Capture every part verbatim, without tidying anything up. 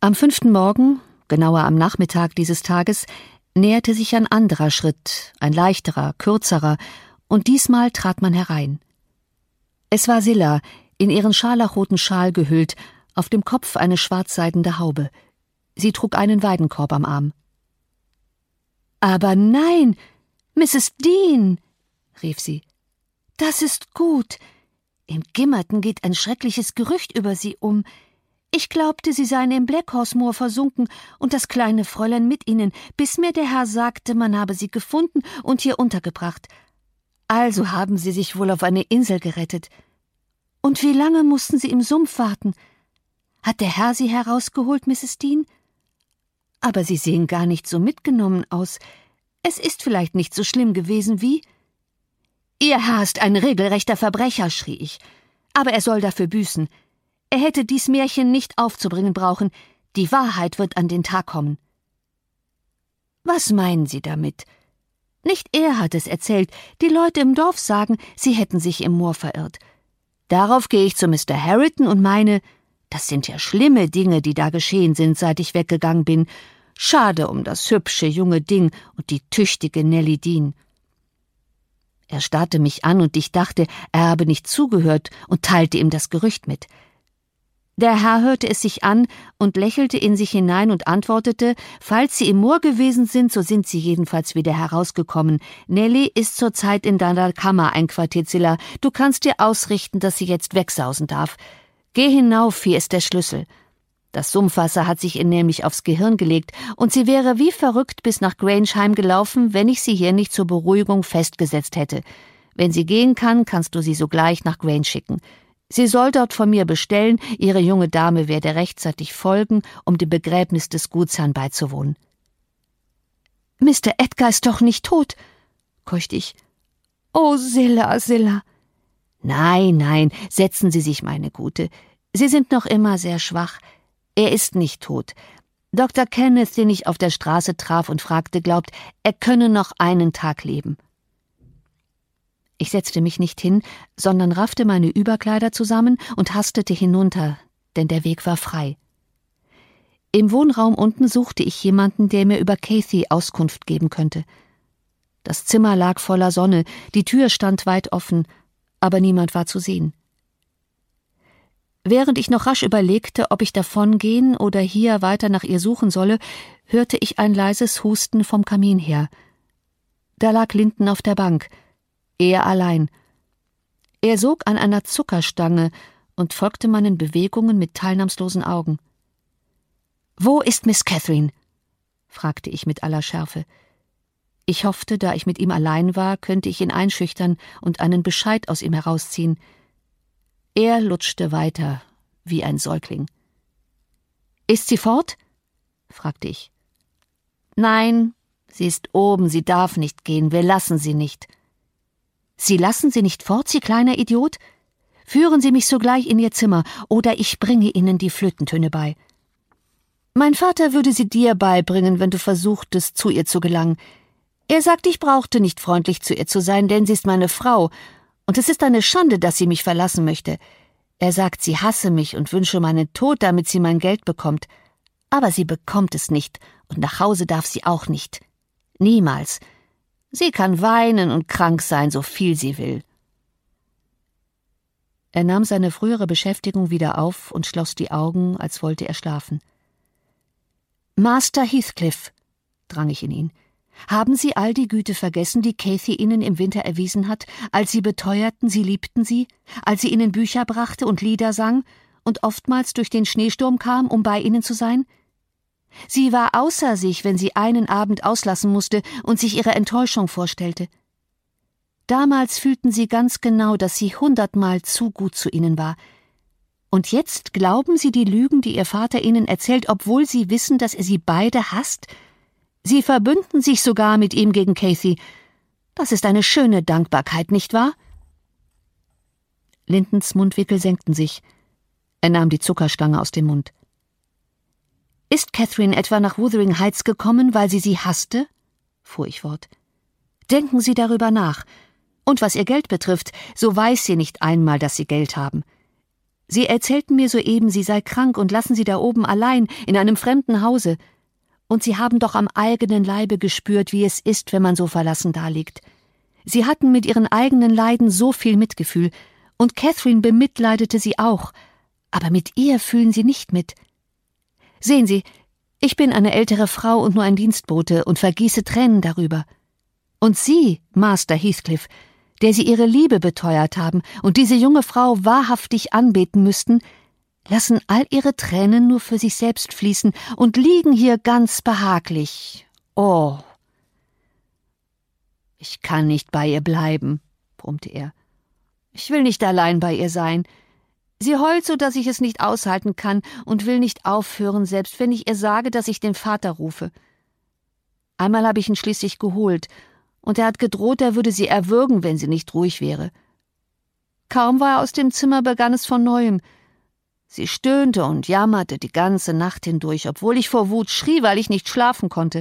Am fünften Morgen, genauer am Nachmittag dieses Tages, näherte sich ein anderer Schritt, ein leichterer, kürzerer, und diesmal trat man herein. Es war Zilla, in ihren scharlachroten Schal gehüllt, auf dem Kopf eine schwarzseidene Haube. Sie trug einen Weidenkorb am Arm. »Aber nein, Misses Dean«, rief sie, »das ist gut. In Gimmerton geht ein schreckliches Gerücht über Sie um. Ich glaubte, Sie seien im Blackhorse Moor versunken und das kleine Fräulein mit Ihnen, bis mir der Herr sagte, man habe Sie gefunden und hier untergebracht. Also haben Sie sich wohl auf eine Insel gerettet. Und wie lange mussten Sie im Sumpf warten? Hat der Herr Sie herausgeholt, Misses Dean? Aber Sie sehen gar nicht so mitgenommen aus. Es ist vielleicht nicht so schlimm gewesen wie...« »Ihr Herr ist ein regelrechter Verbrecher«, schrie ich. »Aber er soll dafür büßen. Er hätte dies Märchen nicht aufzubringen brauchen. Die Wahrheit wird an den Tag kommen.« »Was meinen Sie damit?« »Nicht er hat es erzählt. Die Leute im Dorf sagen, Sie hätten sich im Moor verirrt. Darauf gehe ich zu Mister Harriton und meine, das sind ja schlimme Dinge, die da geschehen sind, seit ich weggegangen bin. Schade um das hübsche junge Ding und die tüchtige Nellie Dean.« Er starrte mich an und ich dachte, er habe nicht zugehört und teilte ihm das Gerücht mit. Der Herr hörte es sich an und lächelte in sich hinein und antwortete, falls Sie im Moor gewesen sind, so sind Sie jedenfalls wieder herausgekommen. Nellie ist zurzeit in deiner Kammer einquartiert, Zilla. Du kannst dir ausrichten, dass sie jetzt wegsausen darf. Geh hinauf, hier ist der Schlüssel. Das Sumpfwasser hat sich ihr nämlich aufs Gehirn gelegt und sie wäre wie verrückt bis nach Grange heimgelaufen, wenn ich sie hier nicht zur Beruhigung festgesetzt hätte. Wenn sie gehen kann, kannst du sie sogleich nach Grange schicken. Sie soll dort von mir bestellen, ihre junge Dame werde rechtzeitig folgen, um dem Begräbnis des Gutsherrn beizuwohnen.« »Mister Edgar ist doch nicht tot«, keuchte ich. »Oh, Zilla, Zilla.« »Nein, nein, setzen Sie sich, meine Gute. Sie sind noch immer sehr schwach. Er ist nicht tot. Doktor Kenneth, den ich auf der Straße traf und fragte, glaubt, er könne noch einen Tag leben.« Ich setzte mich nicht hin, sondern raffte meine Überkleider zusammen und hastete hinunter, denn der Weg war frei. Im Wohnraum unten suchte ich jemanden, der mir über Cathy Auskunft geben könnte. Das Zimmer lag voller Sonne, die Tür stand weit offen, aber niemand war zu sehen. Während ich noch rasch überlegte, ob ich davongehen oder hier weiter nach ihr suchen solle, hörte ich ein leises Husten vom Kamin her. Da lag Linton auf der Bank, er allein. Er sog an einer Zuckerstange und folgte meinen Bewegungen mit teilnahmslosen Augen. »Wo ist Miss Catherine?« fragte ich mit aller Schärfe. Ich hoffte, da ich mit ihm allein war, könnte ich ihn einschüchtern und einen Bescheid aus ihm herausziehen. Er lutschte weiter, wie ein Säugling. »Ist sie fort?« fragte ich. »Nein, sie ist oben, sie darf nicht gehen, wir lassen sie nicht.« »Sie lassen sie nicht fort, Sie kleiner Idiot? Führen Sie mich sogleich in Ihr Zimmer, oder ich bringe Ihnen die Flötentöne bei. Mein Vater würde sie dir beibringen, wenn du versuchtest, zu ihr zu gelangen. Er sagt, ich brauchte nicht freundlich zu ihr zu sein, denn sie ist meine Frau, und es ist eine Schande, dass sie mich verlassen möchte. Er sagt, sie hasse mich und wünsche meinen Tod, damit sie mein Geld bekommt. Aber sie bekommt es nicht, und nach Hause darf sie auch nicht. Niemals. Sie kann weinen und krank sein, so viel sie will.« Er nahm seine frühere Beschäftigung wieder auf und schloss die Augen, als wollte er schlafen. »Master Heathcliff«, drang ich in ihn, »haben Sie all die Güte vergessen, die Cathy Ihnen im Winter erwiesen hat, als Sie beteuerten, Sie liebten sie, als sie Ihnen Bücher brachte und Lieder sang und oftmals durch den Schneesturm kam, um bei Ihnen zu sein? Sie war außer sich, wenn sie einen Abend auslassen musste und sich ihre Enttäuschung vorstellte. Damals fühlten Sie ganz genau, dass sie hundertmal zu gut zu Ihnen war. Und jetzt glauben Sie die Lügen, die Ihr Vater Ihnen erzählt, obwohl Sie wissen, dass er Sie beide hasst? Sie verbünden sich sogar mit ihm gegen Cathy. Das ist eine schöne Dankbarkeit, nicht wahr?« Lintons Mundwinkel senkten sich. Er nahm die Zuckerstange aus dem Mund. »Ist Catherine etwa nach Wuthering Heights gekommen, weil sie sie hasste?« fuhr ich fort. »Denken Sie darüber nach. Und was ihr Geld betrifft, so weiß sie nicht einmal, dass Sie Geld haben. Sie erzählten mir soeben, sie sei krank und lassen sie da oben allein in einem fremden Hause. Und sie haben doch am eigenen Leibe gespürt, wie es ist, wenn man so verlassen daliegt. Sie hatten mit ihren eigenen Leiden so viel Mitgefühl, und Catherine bemitleidete sie auch, aber mit ihr fühlen sie nicht mit. Sehen Sie, ich bin eine ältere Frau und nur ein Dienstbote und vergieße Tränen darüber. Und Sie, Master Heathcliff, der Sie Ihre Liebe beteuert haben und diese junge Frau wahrhaftig anbeten müssten, lassen all Ihre Tränen nur für sich selbst fließen und liegen hier ganz behaglich. Oh! »Ich kann nicht bei ihr bleiben«, brummte er. »Ich will nicht allein bei ihr sein. Sie heult so, dass ich es nicht aushalten kann und will nicht aufhören, selbst wenn ich ihr sage, dass ich den Vater rufe. Einmal habe ich ihn schließlich geholt, und er hat gedroht, er würde sie erwürgen, wenn sie nicht ruhig wäre. Kaum war er aus dem Zimmer, begann es von Neuem. Sie stöhnte und jammerte die ganze Nacht hindurch, obwohl ich vor Wut schrie, weil ich nicht schlafen konnte.«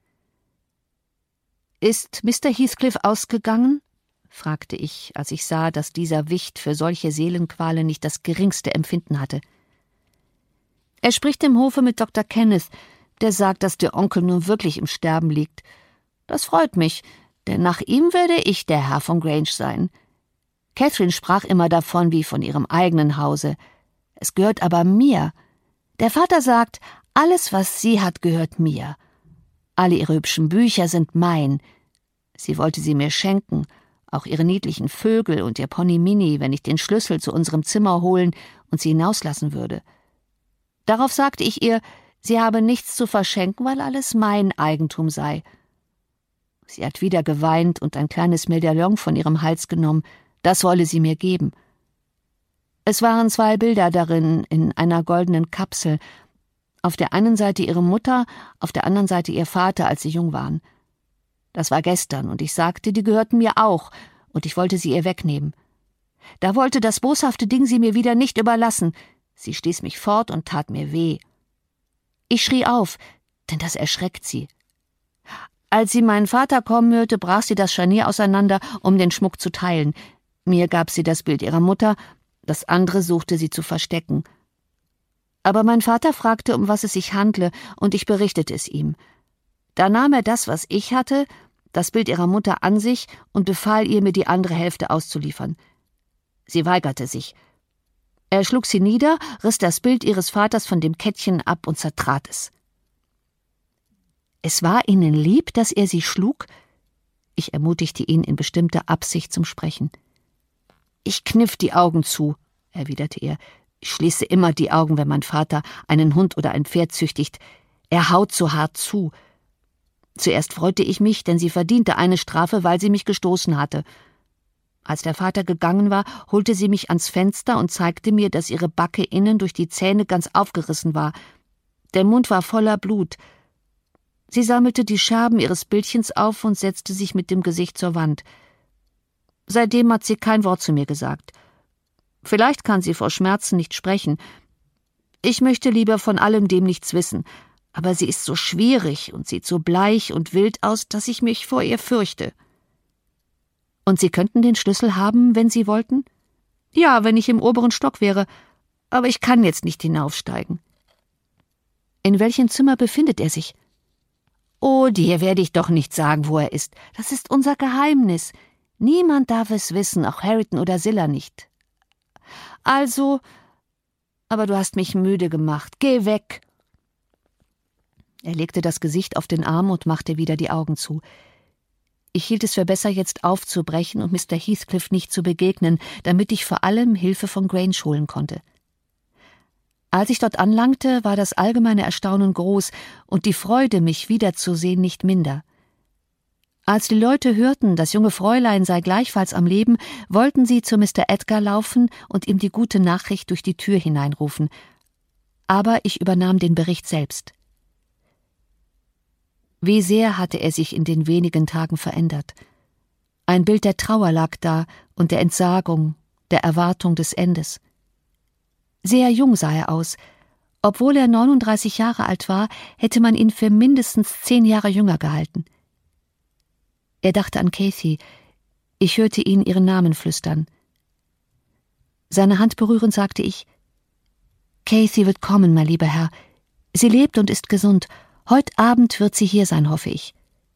»Ist Mister Heathcliff ausgegangen?« fragte ich, als ich sah, dass dieser Wicht für solche Seelenqualen nicht das geringste Empfinden hatte. »Er spricht im Hofe mit Doktor Kenneth, der sagt, dass der Onkel nun wirklich im Sterben liegt. Das freut mich, denn nach ihm werde ich der Herr von Grange sein. Catherine sprach immer davon wie von ihrem eigenen Hause. Es gehört aber mir. Der Vater sagt, alles, was sie hat, gehört mir. Alle ihre hübschen Bücher sind mein. Sie wollte sie mir schenken, auch ihre niedlichen Vögel und ihr Pony Minnie, wenn ich den Schlüssel zu unserem Zimmer holen und sie hinauslassen würde. Darauf sagte ich ihr, sie habe nichts zu verschenken, weil alles mein Eigentum sei. Sie hat wieder geweint und ein kleines Medaillon von ihrem Hals genommen, das wolle sie mir geben. Es waren zwei Bilder darin, in einer goldenen Kapsel, auf der einen Seite ihre Mutter, auf der anderen Seite ihr Vater, als sie jung waren. Das war gestern, und ich sagte, die gehörten mir auch, und ich wollte sie ihr wegnehmen. Da wollte das boshafte Ding sie mir wieder nicht überlassen. Sie stieß mich fort und tat mir weh. Ich schrie auf, denn das erschreckt sie. Als sie meinen Vater kommen hörte, brach sie das Scharnier auseinander, um den Schmuck zu teilen. Mir gab sie das Bild ihrer Mutter, das andere suchte sie zu verstecken. Aber mein Vater fragte, um was es sich handle, und ich berichtete es ihm. Da nahm er das, was ich hatte, das Bild ihrer Mutter an sich und befahl ihr, mir die andere Hälfte auszuliefern. Sie weigerte sich. Er schlug sie nieder, riss das Bild ihres Vaters von dem Kettchen ab und zertrat es. »Es war Ihnen lieb, dass er Sie schlug?« Ich ermutigte ihn in bestimmter Absicht zum Sprechen. »Ich kniff die Augen zu«, erwiderte er. »Ich schließe immer die Augen, wenn mein Vater einen Hund oder ein Pferd züchtigt. Er haut so hart zu. Zuerst freute ich mich, denn sie verdiente eine Strafe, weil sie mich gestoßen hatte. Als der Vater gegangen war, holte sie mich ans Fenster und zeigte mir, dass ihre Backe innen durch die Zähne ganz aufgerissen war. Der Mund war voller Blut. Sie sammelte die Scherben ihres Bildchens auf und setzte sich mit dem Gesicht zur Wand. Seitdem hat sie kein Wort zu mir gesagt. Vielleicht kann sie vor Schmerzen nicht sprechen. Ich möchte lieber von allem dem nichts wissen, aber sie ist so schwierig und sieht so bleich und wild aus, dass ich mich vor ihr fürchte.« »Und Sie könnten den Schlüssel haben, wenn Sie wollten?« »Ja, wenn ich im oberen Stock wäre, aber ich kann jetzt nicht hinaufsteigen.« »In welchem Zimmer befindet er sich?« »Oh, dir werde ich doch nicht sagen, wo er ist. Das ist unser Geheimnis. Niemand darf es wissen, auch Hareton oder Zillah nicht.« »Also, aber du hast mich müde gemacht. Geh weg!« Er legte das Gesicht auf den Arm und machte wieder die Augen zu. Ich hielt es für besser, jetzt aufzubrechen und Mister Heathcliff nicht zu begegnen, damit ich vor allem Hilfe von Grange holen konnte. Als ich dort anlangte, war das allgemeine Erstaunen groß und die Freude, mich wiederzusehen, nicht minder. Als die Leute hörten, das junge Fräulein sei gleichfalls am Leben, wollten sie zu Mister Edgar laufen und ihm die gute Nachricht durch die Tür hineinrufen. Aber ich übernahm den Bericht selbst. Wie sehr hatte er sich in den wenigen Tagen verändert. Ein Bild der Trauer lag da und der Entsagung, der Erwartung des Endes. Sehr jung sah er aus. Obwohl er neununddreißig Jahre alt war, hätte man ihn für mindestens zehn Jahre jünger gehalten. Er dachte an Cathy. Ich hörte ihn ihren Namen flüstern. Seine Hand berührend sagte ich, Cathy wird kommen, mein lieber Herr. Sie lebt und ist gesund. Heut Abend wird sie hier sein, hoffe ich.«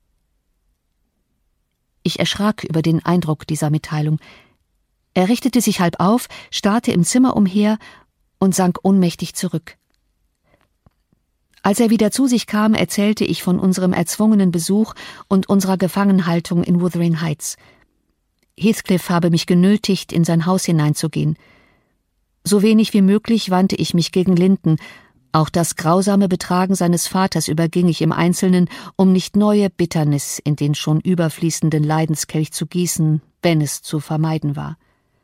Ich erschrak über den Eindruck dieser Mitteilung. Er richtete sich halb auf, starrte im Zimmer umher und sank ohnmächtig zurück. Als er wieder zu sich kam, erzählte ich von unserem erzwungenen Besuch und unserer Gefangenhaltung in Wuthering Heights. Heathcliff habe mich genötigt, in sein Haus hineinzugehen. So wenig wie möglich wandte ich mich gegen Linton. Auch das grausame Betragen seines Vaters überging ich im Einzelnen, um nicht neue Bitternis in den schon überfließenden Leidenskelch zu gießen, wenn es zu vermeiden war.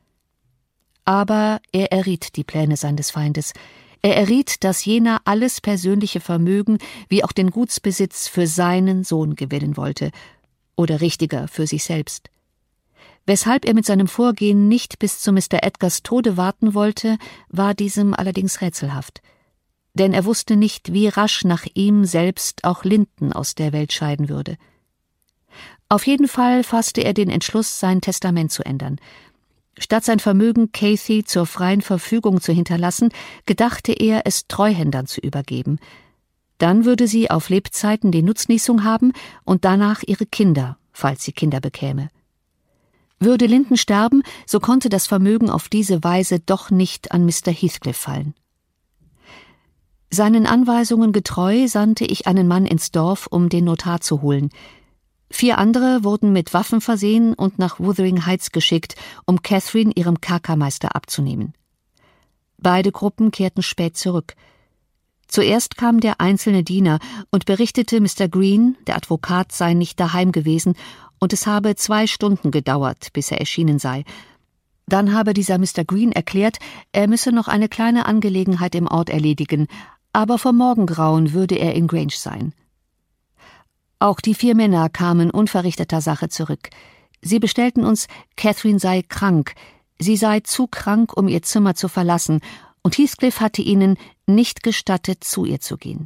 Aber er erriet die Pläne seines Feindes. Er erriet, dass jener alles persönliche Vermögen wie auch den Gutsbesitz für seinen Sohn gewinnen wollte, oder richtiger für sich selbst. Weshalb er mit seinem Vorgehen nicht bis zu Mister Edgars Tode warten wollte, war diesem allerdings rätselhaft. Denn er wusste nicht, wie rasch nach ihm selbst auch Linton aus der Welt scheiden würde. Auf jeden Fall fasste er den Entschluss, sein Testament zu ändern. Statt sein Vermögen Cathy zur freien Verfügung zu hinterlassen, gedachte er, es Treuhändern zu übergeben. Dann würde sie auf Lebzeiten die Nutznießung haben und danach ihre Kinder, falls sie Kinder bekäme. Würde Linton sterben, so konnte das Vermögen auf diese Weise doch nicht an Mister Heathcliff fallen. Seinen Anweisungen getreu sandte ich einen Mann ins Dorf, um den Notar zu holen. Vier andere wurden mit Waffen versehen und nach Wuthering Heights geschickt, um Catherine ihrem Kerkermeister abzunehmen. Beide Gruppen kehrten spät zurück. Zuerst kam der einzelne Diener und berichtete, Mister Green, der Advokat, sei nicht daheim gewesen und es habe zwei Stunden gedauert, bis er erschienen sei. Dann habe dieser Mister Green erklärt, er müsse noch eine kleine Angelegenheit im Ort erledigen, aber vor Morgengrauen würde er in Grange sein. Auch die vier Männer kamen unverrichteter Sache zurück. Sie bestellten uns, Catherine sei krank, sie sei zu krank, um ihr Zimmer zu verlassen, und Heathcliff hatte ihnen nicht gestattet, zu ihr zu gehen.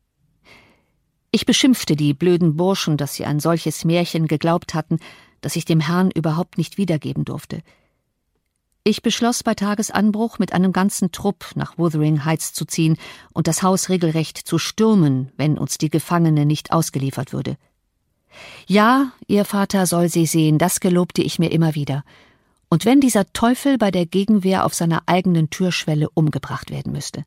Ich beschimpfte die blöden Burschen, dass sie ein solches Märchen geglaubt hatten, das ich dem Herrn überhaupt nicht wiedergeben durfte. Ich beschloss, bei Tagesanbruch mit einem ganzen Trupp nach Wuthering Heights zu ziehen und das Haus regelrecht zu stürmen, wenn uns die Gefangene nicht ausgeliefert würde. Ja, ihr Vater soll sie sehen, das gelobte ich mir immer wieder. Und wenn dieser Teufel bei der Gegenwehr auf seiner eigenen Türschwelle umgebracht werden müsste.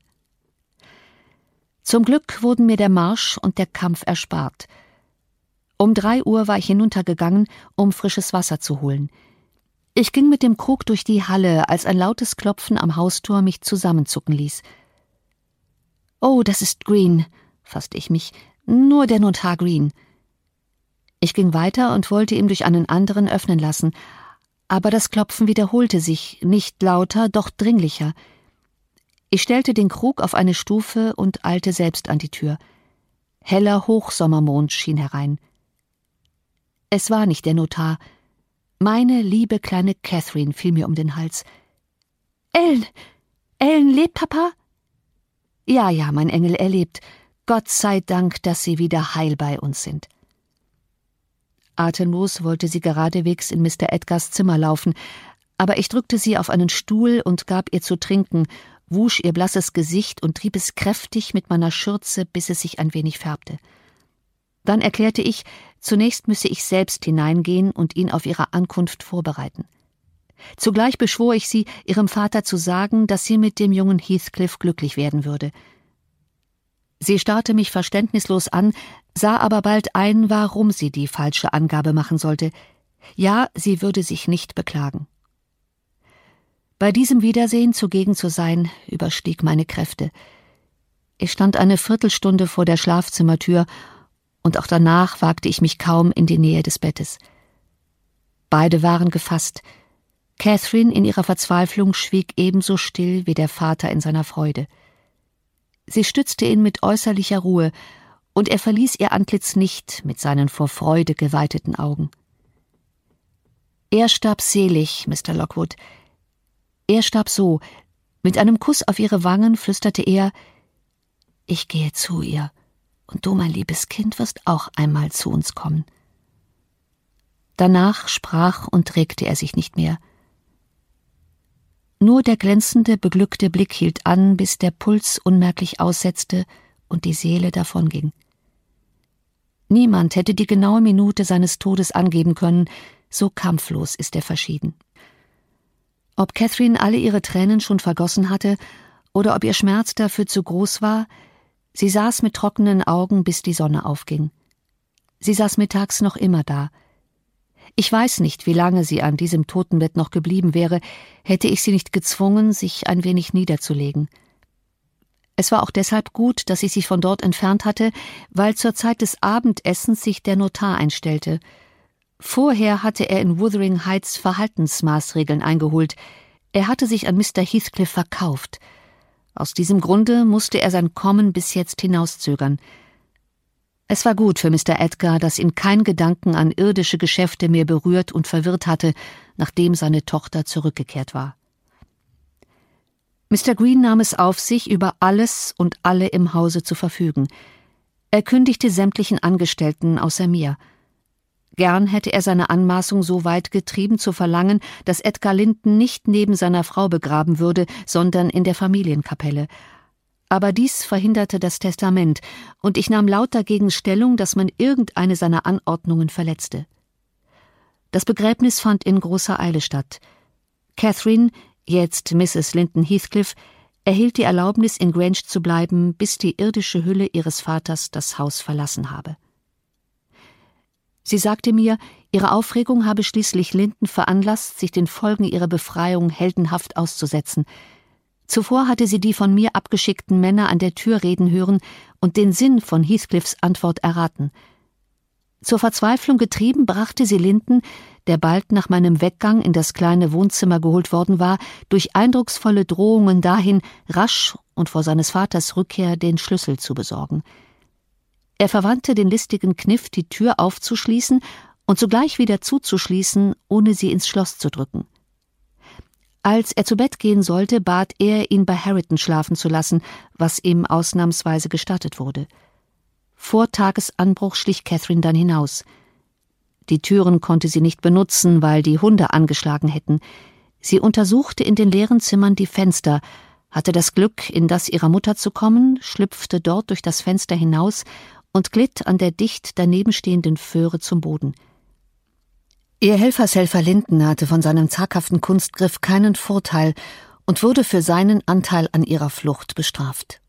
Zum Glück wurden mir der Marsch und der Kampf erspart. Um drei Uhr war ich hinuntergegangen, um frisches Wasser zu holen. Ich ging mit dem Krug durch die Halle, als ein lautes Klopfen am Haustor mich zusammenzucken ließ. »Oh, das ist Green«, fasste ich mich, »nur der Notar Green.« Ich ging weiter und wollte ihm durch einen anderen öffnen lassen, aber das Klopfen wiederholte sich, nicht lauter, doch dringlicher. Ich stellte den Krug auf eine Stufe und eilte selbst an die Tür. Heller Hochsommermond schien herein. Es war nicht der Notar. Meine liebe kleine Catherine fiel mir um den Hals. »Ellen! Ellen, lebt Papa?« »Ja, ja, mein Engel, er lebt. Gott sei Dank, dass Sie wieder heil bei uns sind.« Atemlos wollte sie geradewegs in Mister Edgars Zimmer laufen, aber ich drückte sie auf einen Stuhl und gab ihr zu trinken, wusch ihr blasses Gesicht und trieb es kräftig mit meiner Schürze, bis es sich ein wenig färbte. Dann erklärte ich, zunächst müsse ich selbst hineingehen und ihn auf ihre Ankunft vorbereiten. Zugleich beschwor ich sie, ihrem Vater zu sagen, dass sie mit dem jungen Heathcliff glücklich werden würde. Sie starrte mich verständnislos an, sah aber bald ein, warum sie die falsche Angabe machen sollte. Ja, sie würde sich nicht beklagen. Bei diesem Wiedersehen zugegen zu sein, überstieg meine Kräfte. Ich stand eine Viertelstunde vor der Schlafzimmertür, und auch danach wagte ich mich kaum in die Nähe des Bettes. Beide waren gefasst. Catherine in ihrer Verzweiflung schwieg ebenso still wie der Vater in seiner Freude. Sie stützte ihn mit äußerlicher Ruhe, und er verließ ihr Antlitz nicht mit seinen vor Freude geweiteten Augen. Er starb selig, Mister Lockwood. Er starb so, mit einem Kuss auf ihre Wangen flüsterte er, »Ich gehe zu ihr, und du, mein liebes Kind, wirst auch einmal zu uns kommen.« Danach sprach und regte er sich nicht mehr. Nur der glänzende, beglückte Blick hielt an, bis der Puls unmerklich aussetzte und die Seele davonging. Niemand hätte die genaue Minute seines Todes angeben können, so kampflos ist er verschieden. Ob Catherine alle ihre Tränen schon vergossen hatte oder ob ihr Schmerz dafür zu groß war, sie saß mit trockenen Augen, bis die Sonne aufging. Sie saß mittags noch immer da. Ich weiß nicht, wie lange sie an diesem Totenbett noch geblieben wäre, hätte ich sie nicht gezwungen, sich ein wenig niederzulegen. Es war auch deshalb gut, dass ich sie von dort entfernt hatte, weil zur Zeit des Abendessens sich der Notar einstellte. Vorher hatte er in Wuthering Heights Verhaltensmaßregeln eingeholt. Er hatte sich an Mister Heathcliff verkauft. Aus diesem Grunde musste er sein Kommen bis jetzt hinauszögern. Es war gut für Mister Edgar, dass ihn kein Gedanken an irdische Geschäfte mehr berührt und verwirrt hatte, nachdem seine Tochter zurückgekehrt war. Mister Green nahm es auf sich, über alles und alle im Hause zu verfügen. Er kündigte sämtlichen Angestellten außer mir. Gern hätte er seine Anmaßung so weit getrieben, zu verlangen, dass Edgar Linton nicht neben seiner Frau begraben würde, sondern in der Familienkapelle. Aber dies verhinderte das Testament, und ich nahm laut dagegen Stellung, dass man irgendeine seiner Anordnungen verletzte. Das Begräbnis fand in großer Eile statt. Catherine, jetzt Misses Linton Heathcliff, erhielt die Erlaubnis, in Grange zu bleiben, bis die irdische Hülle ihres Vaters das Haus verlassen habe. Sie sagte mir, ihre Aufregung habe schließlich Linton veranlasst, sich den Folgen ihrer Befreiung heldenhaft auszusetzen. Zuvor hatte sie die von mir abgeschickten Männer an der Tür reden hören und den Sinn von Heathcliffs Antwort erraten. Zur Verzweiflung getrieben, brachte sie Linton, der bald nach meinem Weggang in das kleine Wohnzimmer geholt worden war, durch eindrucksvolle Drohungen dahin, rasch und vor seines Vaters Rückkehr den Schlüssel zu besorgen. Er verwandte den listigen Kniff, die Tür aufzuschließen und sogleich wieder zuzuschließen, ohne sie ins Schloss zu drücken. Als er zu Bett gehen sollte, bat er, ihn bei Harriton schlafen zu lassen, was ihm ausnahmsweise gestattet wurde. Vor Tagesanbruch schlich Catherine dann hinaus. Die Türen konnte sie nicht benutzen, weil die Hunde angeschlagen hätten. Sie untersuchte in den leeren Zimmern die Fenster, hatte das Glück, in das ihrer Mutter zu kommen, schlüpfte dort durch das Fenster hinaus und glitt an der dicht daneben stehenden Föhre zum Boden. Ihr Helfershelfer Linton hatte von seinem zaghaften Kunstgriff keinen Vorteil und wurde für seinen Anteil an ihrer Flucht bestraft.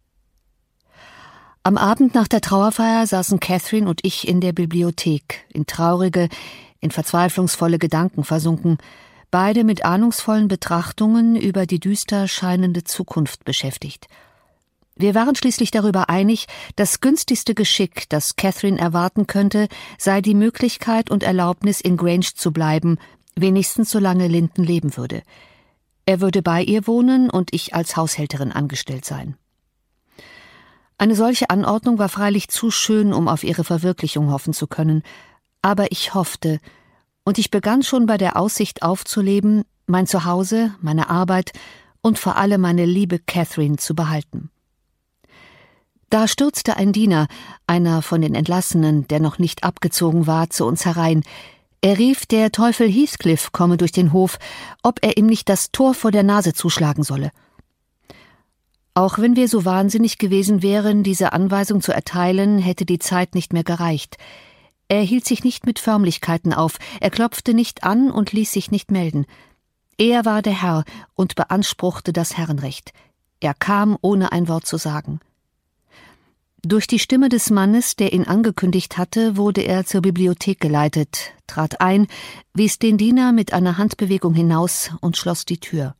Am Abend nach der Trauerfeier saßen Catherine und ich in der Bibliothek, in traurige, in verzweiflungsvolle Gedanken versunken, beide mit ahnungsvollen Betrachtungen über die düster scheinende Zukunft beschäftigt. Wir waren schließlich darüber einig, das günstigste Geschick, das Catherine erwarten könnte, sei die Möglichkeit und Erlaubnis, in Grange zu bleiben, wenigstens solange Linton leben würde. Er würde bei ihr wohnen und ich als Haushälterin angestellt sein. Eine solche Anordnung war freilich zu schön, um auf ihre Verwirklichung hoffen zu können, aber ich hoffte, und ich begann schon bei der Aussicht aufzuleben, mein Zuhause, meine Arbeit und vor allem meine liebe Catherine zu behalten. Da stürzte ein Diener, einer von den Entlassenen, der noch nicht abgezogen war, zu uns herein. Er rief, der Teufel Heathcliff komme durch den Hof, ob er ihm nicht das Tor vor der Nase zuschlagen solle. Auch wenn wir so wahnsinnig gewesen wären, diese Anweisung zu erteilen, hätte die Zeit nicht mehr gereicht. Er hielt sich nicht mit Förmlichkeiten auf, er klopfte nicht an und ließ sich nicht melden. Er war der Herr und beanspruchte das Herrenrecht. Er kam, ohne ein Wort zu sagen. Durch die Stimme des Mannes, der ihn angekündigt hatte, wurde er zur Bibliothek geleitet, trat ein, wies den Diener mit einer Handbewegung hinaus und schloss die Tür.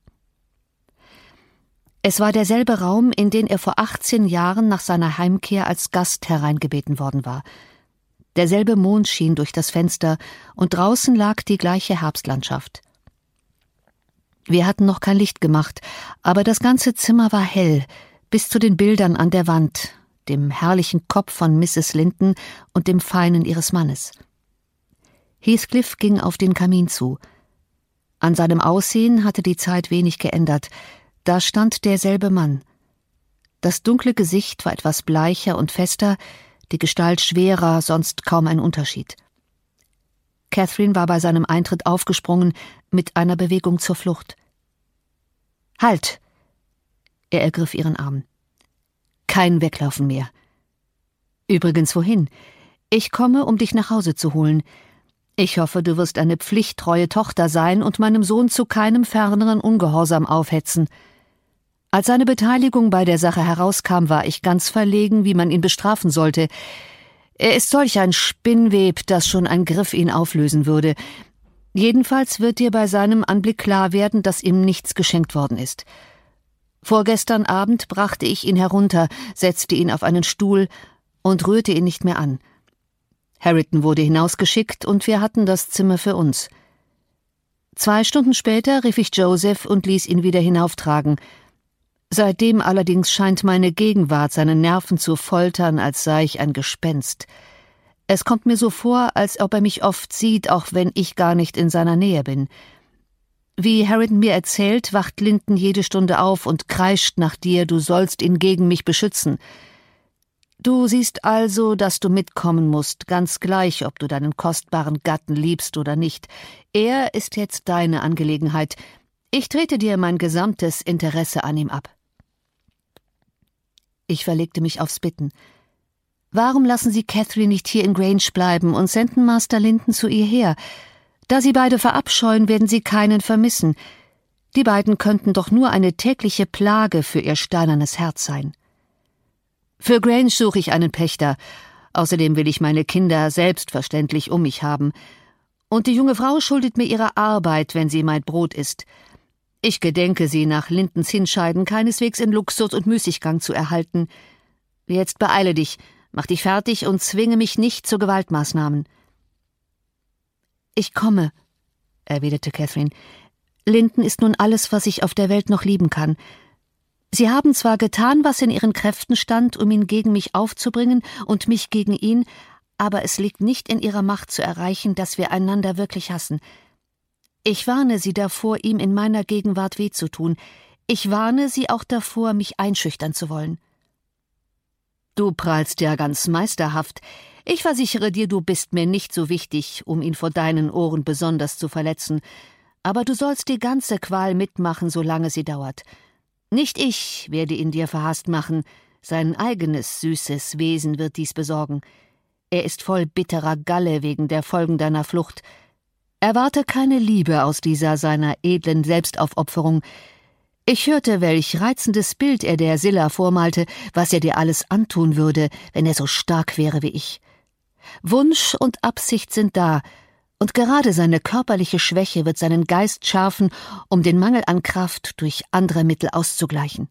Es war derselbe Raum, in den er vor achtzehn Jahren nach seiner Heimkehr als Gast hereingebeten worden war. Derselbe Mond schien durch das Fenster, und draußen lag die gleiche Herbstlandschaft. Wir hatten noch kein Licht gemacht, aber das ganze Zimmer war hell, bis zu den Bildern an der Wand, dem herrlichen Kopf von Misses Linton und dem feinen ihres Mannes. Heathcliff ging auf den Kamin zu. An seinem Aussehen hatte die Zeit wenig geändert. Da stand derselbe Mann. Das dunkle Gesicht war etwas bleicher und fester, die Gestalt schwerer, sonst kaum ein Unterschied. Catherine war bei seinem Eintritt aufgesprungen, mit einer Bewegung zur Flucht. Halt! Er ergriff ihren Arm. Kein Weglaufen mehr. Übrigens, wohin? Ich komme, um dich nach Hause zu holen. Ich hoffe, du wirst eine pflichttreue Tochter sein und meinem Sohn zu keinem ferneren Ungehorsam aufhetzen. Als seine Beteiligung bei der Sache herauskam, war ich ganz verlegen, wie man ihn bestrafen sollte. Er ist solch ein Spinnweb, dass schon ein Griff ihn auflösen würde. Jedenfalls wird dir bei seinem Anblick klar werden, dass ihm nichts geschenkt worden ist. Vorgestern Abend brachte ich ihn herunter, setzte ihn auf einen Stuhl und rührte ihn nicht mehr an. Harrington wurde hinausgeschickt und wir hatten das Zimmer für uns. Zwei Stunden später rief ich Joseph und ließ ihn wieder hinauftragen. Seitdem allerdings scheint meine Gegenwart seine Nerven zu foltern, als sei ich ein Gespenst. Es kommt mir so vor, als ob er mich oft sieht, auch wenn ich gar nicht in seiner Nähe bin. Wie Harrington mir erzählt, wacht Linton jede Stunde auf und kreischt nach dir, du sollst ihn gegen mich beschützen. Du siehst also, dass du mitkommen musst, ganz gleich, ob du deinen kostbaren Gatten liebst oder nicht. Er ist jetzt deine Angelegenheit. Ich trete dir mein gesamtes Interesse an ihm ab. Ich verlegte mich aufs Bitten. Warum lassen Sie Catherine nicht hier in Grange bleiben und senden Master Linton zu ihr her? Da sie beide verabscheuen, werden sie keinen vermissen. Die beiden könnten doch nur eine tägliche Plage für ihr steinernes Herz sein. Für Grange suche ich einen Pächter. Außerdem will ich meine Kinder selbstverständlich um mich haben. Und die junge Frau schuldet mir ihre Arbeit, wenn sie mein Brot isst. Ich gedenke, sie nach Lintons Hinscheiden keineswegs in Luxus und Müßiggang zu erhalten. Jetzt beeile dich, mach dich fertig und zwinge mich nicht zu Gewaltmaßnahmen. »Ich komme«, erwiderte Catherine. »Linton ist nun alles, was ich auf der Welt noch lieben kann. Sie haben zwar getan, was in ihren Kräften stand, um ihn gegen mich aufzubringen und mich gegen ihn, aber es liegt nicht in ihrer Macht zu erreichen, dass wir einander wirklich hassen. Ich warne Sie davor, ihm in meiner Gegenwart weh zu tun. Ich warne Sie auch davor, mich einschüchtern zu wollen.« »Du prahlst ja ganz meisterhaft. Ich versichere dir, du bist mir nicht so wichtig, um ihn vor deinen Ohren besonders zu verletzen. Aber du sollst die ganze Qual mitmachen, solange sie dauert. Nicht ich werde ihn dir verhasst machen, sein eigenes süßes Wesen wird dies besorgen. Er ist voll bitterer Galle wegen der Folgen deiner Flucht. Erwarte keine Liebe aus dieser seiner edlen Selbstaufopferung. Ich hörte, welch reizendes Bild er der Scylla vormalte, was er dir alles antun würde, wenn er so stark wäre wie ich. Wunsch und Absicht sind da, und gerade seine körperliche Schwäche wird seinen Geist schärfen, um den Mangel an Kraft durch andere Mittel auszugleichen.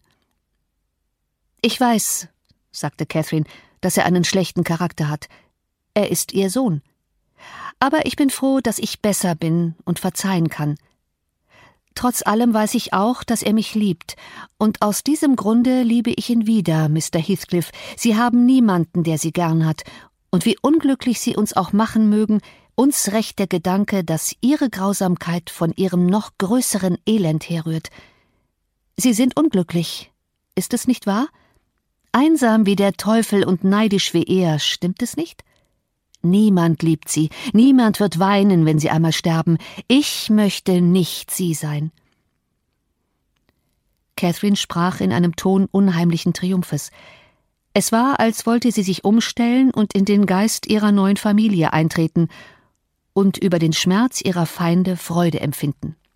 »Ich weiß«, sagte Catherine, »dass er einen schlechten Charakter hat. Er ist ihr Sohn. Aber ich bin froh, dass ich besser bin und verzeihen kann. Trotz allem weiß ich auch, dass er mich liebt, und aus diesem Grunde liebe ich ihn wieder, Mister Heathcliff. Sie haben niemanden, der sie gern hat, und wie unglücklich sie uns auch machen mögen, uns rächt der Gedanke, dass ihre Grausamkeit von ihrem noch größeren Elend herrührt. Sie sind unglücklich, ist es nicht wahr? Einsam wie der Teufel und neidisch wie er, stimmt es nicht? Niemand liebt sie, niemand wird weinen, wenn sie einmal sterben. Ich möchte nicht sie sein.« Catherine sprach in einem Ton unheimlichen Triumphes. Es war, als wollte sie sich umstellen und in den Geist ihrer neuen Familie eintreten und über den Schmerz ihrer Feinde Freude empfinden.